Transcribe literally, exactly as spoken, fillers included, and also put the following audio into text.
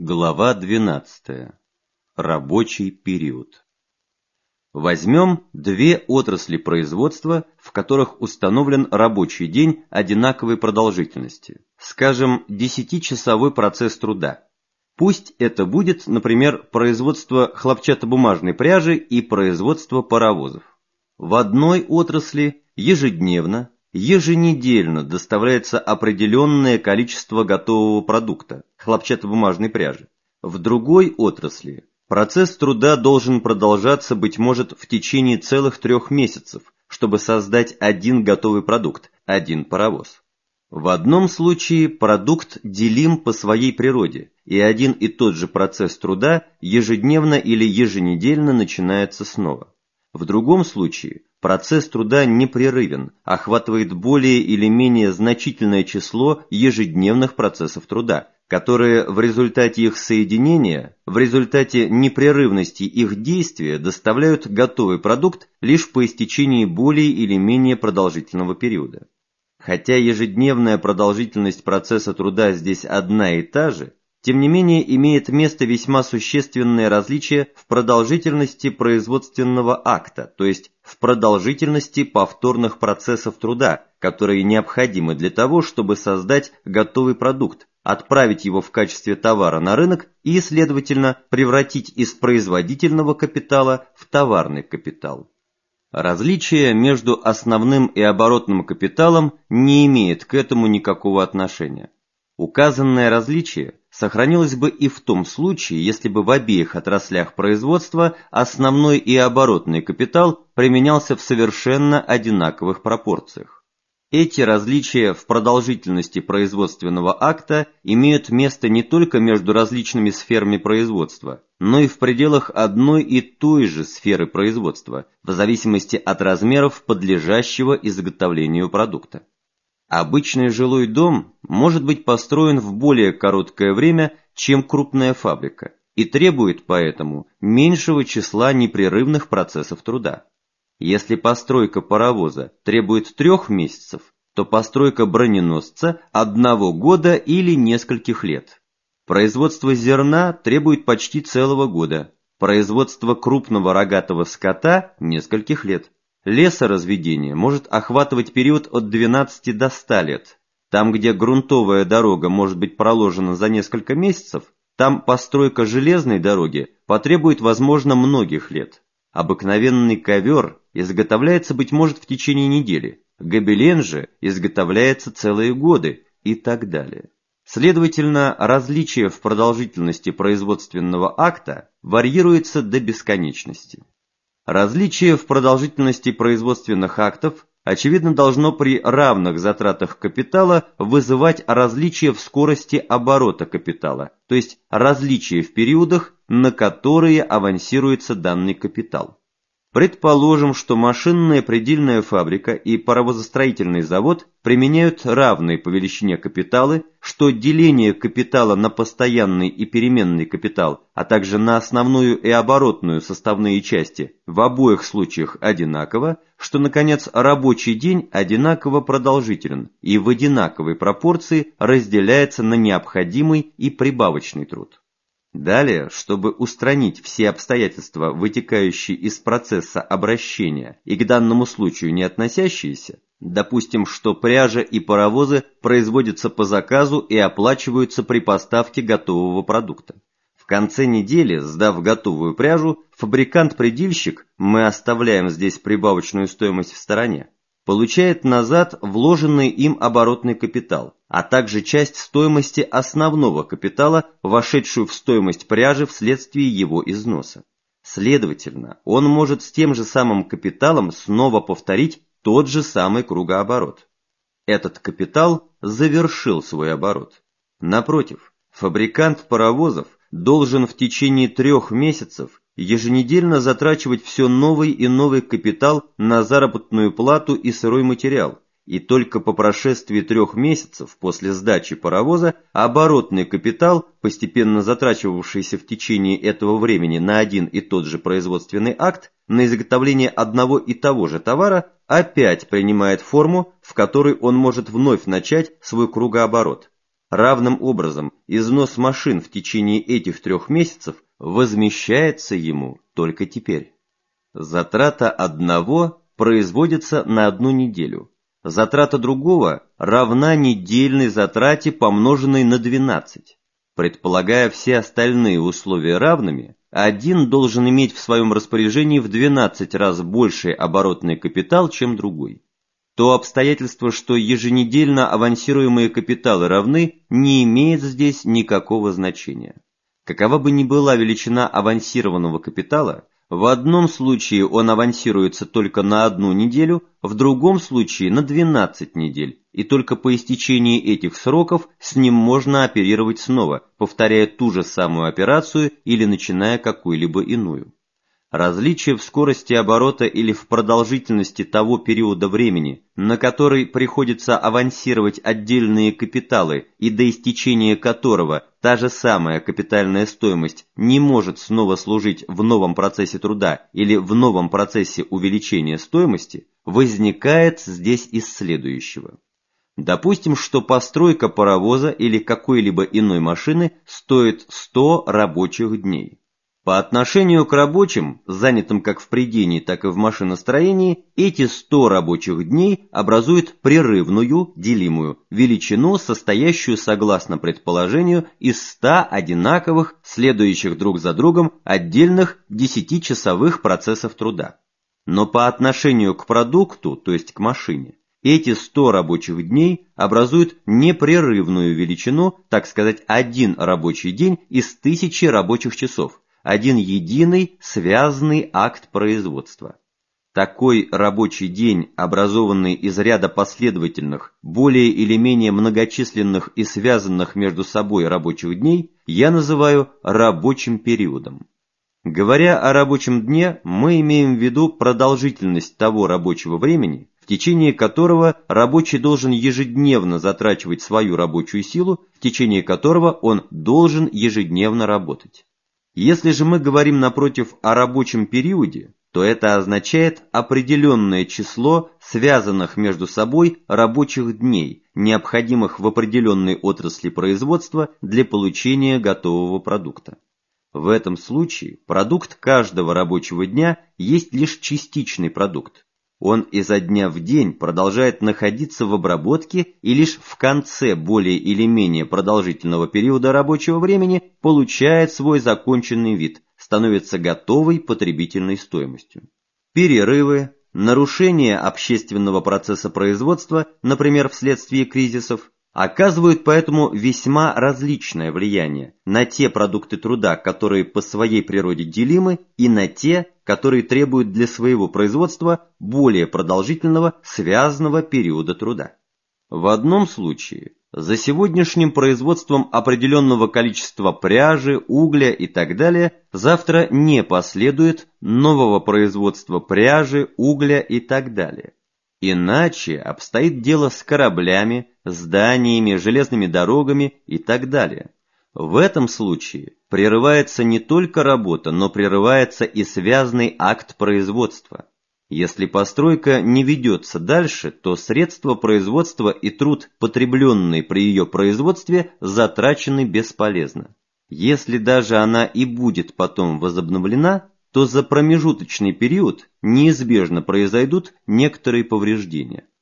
Глава двенадцатая. Рабочий период. Возьмем две отрасли производства, в которых установлен рабочий день одинаковой продолжительности. Скажем, десятичасовой процесс труда. Пусть это будет, например, производство хлопчатобумажной пряжи и производство паровозов. В одной отрасли ежедневно, еженедельно доставляется определенное количество готового продукта, хлопчатобумажной пряжи. В другой отрасли процесс труда должен продолжаться, быть может, в течение целых трех месяцев, чтобы создать один готовый продукт, один паровоз. В одном случае продукт делим по своей природе, и один и тот же процесс труда ежедневно или еженедельно начинается снова. В другом случае процесс труда непрерывен, охватывает более или менее значительное число ежедневных процессов труда, которые в результате их соединения, в результате непрерывности их действия доставляют готовый продукт лишь по истечении более или менее продолжительного периода. Хотя ежедневная продолжительность процесса труда здесь одна и та же, тем не менее имеет место весьма существенное различие в продолжительности производственного акта, то есть в продолжительности повторных процессов труда, которые необходимы для того, чтобы создать готовый продукт, отправить его в качестве товара на рынок и, следовательно, превратить из производительного капитала в товарный капитал. Различие между основным и оборотным капиталом не имеет к этому никакого отношения. Указанное различие сохранилось бы и в том случае, если бы в обеих отраслях производства основной и оборотный капитал применялся в совершенно одинаковых пропорциях. Эти различия в продолжительности производственного акта имеют место не только между различными сферами производства, но и в пределах одной и той же сферы производства, в зависимости от размеров подлежащего изготовлению продукта. Обычный жилой дом может быть построен в более короткое время, чем крупная фабрика, и требует поэтому меньшего числа непрерывных процессов труда. Если постройка паровоза требует трех месяцев, то постройка броненосца одного года или нескольких лет. Производство зерна требует почти целого года, производство крупного рогатого скота – нескольких лет. Лесоразведение может охватывать период от двенадцати до ста лет. Там, где грунтовая дорога может быть проложена за несколько месяцев, там постройка железной дороги потребует, возможно, многих лет. Обыкновенный ковер изготовляется, быть может, в течение недели, гобелен же изготовляется целые годы и так далее. Следовательно, различие в продолжительности производственного акта варьируется до бесконечности. Различие в продолжительности производственных актов, очевидно, должно при равных затратах капитала вызывать различие в скорости оборота капитала, то есть различие в периодах, на которые авансируется данный капитал. Предположим, что машинная предельная фабрика и паровозостроительный завод применяют равные по величине капиталы, что деление капитала на постоянный и переменный капитал, а также на основную и оборотную составные части в обоих случаях одинаково, что, наконец, рабочий день одинаково продолжителен и в одинаковой пропорции разделяется на необходимый и прибавочный труд. Далее, чтобы устранить все обстоятельства, вытекающие из процесса обращения и к данному случаю не относящиеся, допустим, что пряжа и паровозы производятся по заказу и оплачиваются при поставке готового продукта. В конце недели, сдав готовую пряжу, фабрикант-предельщик, мы оставляем здесь прибавочную стоимость в стороне, получает назад вложенный им оборотный капитал, а также часть стоимости основного капитала, вошедшую в стоимость пряжи вследствие его износа. Следовательно, он может с тем же самым капиталом снова повторить тот же самый кругооборот. Этот капитал завершил свой оборот. Напротив, фабрикант паровозов должен в течение трех месяцев еженедельно затрачивать все новый и новый капитал на заработную плату и сырой материал, и только по прошествии трех месяцев после сдачи паровоза оборотный капитал, постепенно затрачивавшийся в течение этого времени на один и тот же производственный акт, на изготовление одного и того же товара, опять принимает форму, в которой он может вновь начать свой кругооборот. Равным образом, износ машин в течение этих трех месяцев возмещается ему только теперь. Затрата одного производится на одну неделю. Затрата другого равна недельной затрате, помноженной на двенадцать. Предполагая все остальные условия равными, один должен иметь в своем распоряжении в двенадцать раз больший оборотный капитал, чем другой. То обстоятельство, что еженедельно авансируемые капиталы равны, не имеет здесь никакого значения. Какова бы ни была величина авансированного капитала, в одном случае он авансируется только на одну неделю, в другом случае на двенадцать недель, и только по истечении этих сроков с ним можно оперировать снова, повторяя ту же самую операцию или начиная какую-либо иную. Различие в скорости оборота или в продолжительности того периода времени, на который приходится авансировать отдельные капиталы и до истечения которого та же самая капитальная стоимость не может снова служить в новом процессе труда или в новом процессе увеличения стоимости, возникает здесь из следующего. Допустим, что постройка паровоза или какой-либо иной машины стоит сто рабочих дней. По отношению к рабочим, занятым как в прядении, так и в машиностроении, эти сто рабочих дней образуют прерывную, делимую, величину, состоящую, согласно предположению, из ста одинаковых, следующих друг за другом, отдельных десятичасовых процессов труда. Но по отношению к продукту, то есть к машине, эти сто рабочих дней образуют непрерывную величину, так сказать, один рабочий день из тысячи рабочих часов. Один единый связанный акт производства. Такой рабочий день, образованный из ряда последовательных, более или менее многочисленных и связанных между собой рабочих дней, я называю рабочим периодом. Говоря о рабочем дне, мы имеем в виду продолжительность того рабочего времени, в течение которого рабочий должен ежедневно затрачивать свою рабочую силу, в течение которого он должен ежедневно работать. Если же мы говорим, напротив, о рабочем периоде, то это означает определенное число связанных между собой рабочих дней, необходимых в определенной отрасли производства для получения готового продукта. В этом случае продукт каждого рабочего дня есть лишь частичный продукт. Он изо дня в день продолжает находиться в обработке и лишь в конце более или менее продолжительного периода рабочего времени получает свой законченный вид, становится готовой потребительной стоимостью. Перерывы, нарушение общественного процесса производства, например, вследствие кризисов, оказывают поэтому весьма различное влияние на те продукты труда, которые по своей природе делимы, и на те, которые требуют для своего производства более продолжительного связанного периода труда. В одном случае за сегодняшним производством определенного количества пряжи, угля и так далее завтра не последует нового производства пряжи, угля и так далее. Иначе обстоит дело с кораблями, зданиями, железными дорогами и так далее. В этом случае прерывается не только работа, но прерывается и связанный акт производства. Если постройка не ведется дальше, то средства производства и труд, потребленный при ее производстве, затрачены бесполезно. Если даже она и будет потом возобновлена, то за промежуточный период неизбежно произойдут некоторые повреждения.